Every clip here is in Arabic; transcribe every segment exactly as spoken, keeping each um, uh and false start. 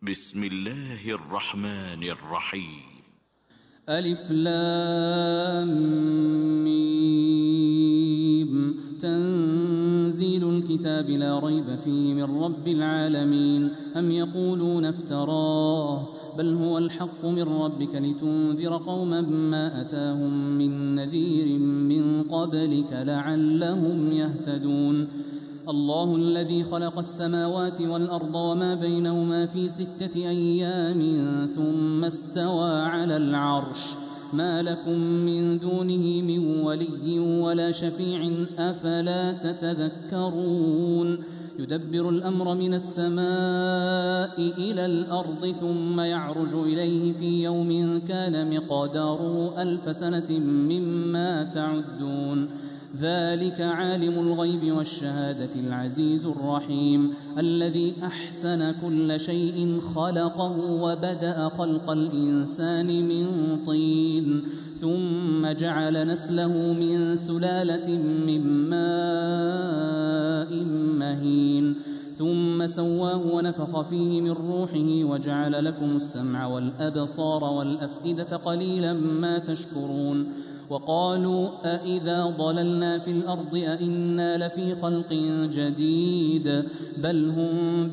بسم الله الرحمن الرحيم. ألف لام ميم. تنزيل الكتاب لا ريب فيه من رب العالمين. أم يقولون افتراه بل هو الحق من ربك لتنذر قوما ما أتاهم من نذير من قبلك لعلهم يهتدون. الله الذي خلق السماوات والأرض وما بينهما في ستة أيام ثم استوى على العرش ما لكم من دونه من ولي ولا شفيع أفلا تتذكرون. يدبر الأمر من السماء إلى الأرض ثم يعرج إليه في يوم كان مقداره ألف سنة مما تعدون. ذلك عالم الغيب والشهادة العزيز الرحيم الذي أحسن كل شيء خلقه وبدأ خلق الإنسان من طين ثم جعل نسله من سلالة من ماء مهين ثم سواه ونفخ فيه من روحه وجعل لكم السمع والأبصار والأفئدة قليلا ما تشكرون. وقالوا أإذا ضللنا في الأرض أإنا لفي خلق جديد بل هم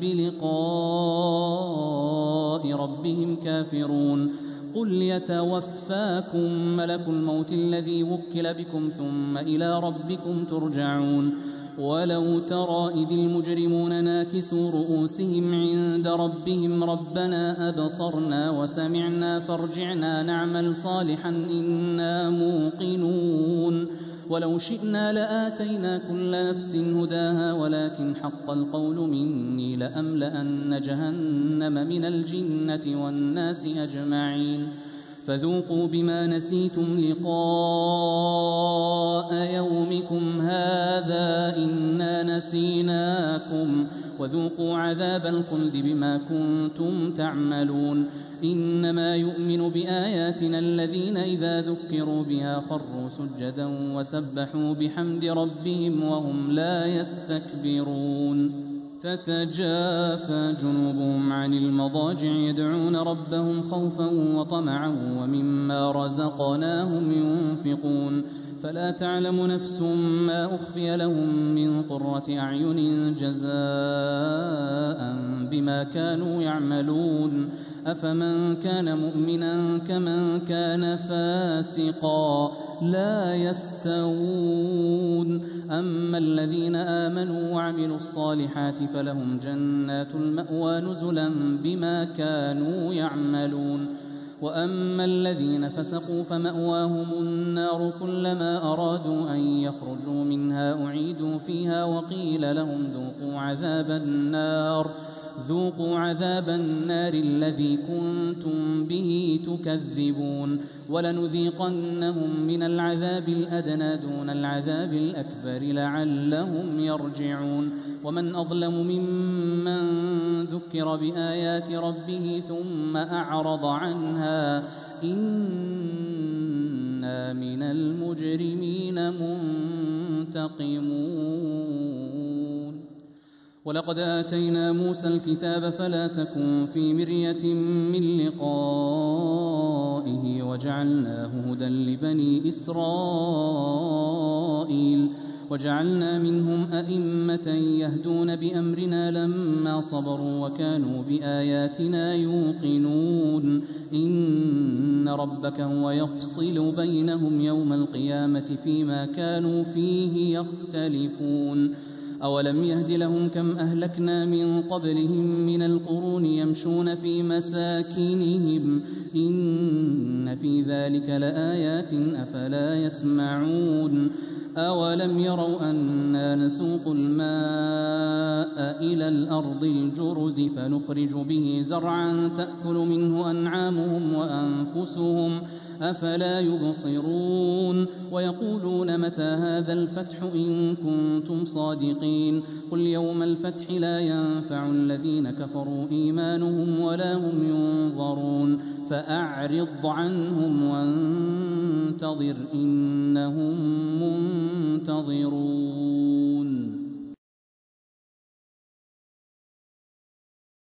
بلقاء ربهم كافرون. قل يتوفاكم ملك الموت الذي وكل بكم ثم إلى ربكم ترجعون. ولو ترى إذ المجرمون ناكسوا رؤوسهم عند ربهم ربنا أبصرنا وسمعنا فارجعنا نعمل صالحا إنا موقنون. ولو شئنا لآتينا كل نفس هداها ولكن حق القول مني لأملأن جهنم من الجنة والناس أجمعين. فذوقوا بما نسيتم لقاء يومكم هذا إنا نسيناكم وذوقوا عذاب الخلد بما كنتم تعملون. إنما يؤمن بآياتنا الذين إذا ذكروا بها خروا سجدا وسبحوا بحمد ربهم وهم لا يستكبرون. تتجافى جنوبهم عن المضاجع يدعون ربهم خوفا وطمعا ومما رزقناهم ينفقون. فلا تعلم نفس ما أخفي لهم من قرة أعين جزاء بما كانوا يعملون. أفمن كان مؤمنا كمن كان فاسقا لا يستوون. أما الذين آمنوا وعملوا الصالحات فلهم جنات المأوى نزلا بما كانوا يعملون. وأما الذين فسقوا فمأواهم النار كلما أرادوا أن يخرجوا منها أعيدوا فيها وقيل لهم ذوقوا عذاب النار ذوقوا عذاب النار الذي كنتم به تكذبون. ولنذيقنهم من العذاب الأدنى دون العذاب الأكبر لعلهم يرجعون. ومن أظلم ممن ذكر بآيات ربه ثم أعرض عنها إنا من المجرمين منتقمون. ولقد آتينا موسى الكتاب فلا تكن في مرية من لقائه وجعلناه هدى لبني إسرائيل. وجعلنا منهم أئمة يهدون بأمرنا لما صبروا وكانوا بآياتنا يوقنون. إن ربك هو يفصل بينهم يوم القيامة فيما كانوا فيه يختلفون. أولم يهد لهم كم أهلكنا من قبلهم من القرون يمشون في مساكنهم إن في ذلك لآيات أفلا يسمعون. أولم يروا أنا نسوق الماء إلى الأرض الجرز فنخرج به زرعا تأكل منه أنعامهم وأنفسهم أفلا يبصرون. ويقولون متى هذا الفتح إن كنتم صادقين. قل يوم الفتح لا ينفع الذين كفروا إيمانهم ولا هم ينظرون. فأعرض عنهم وانتظر إنهم منتظرون.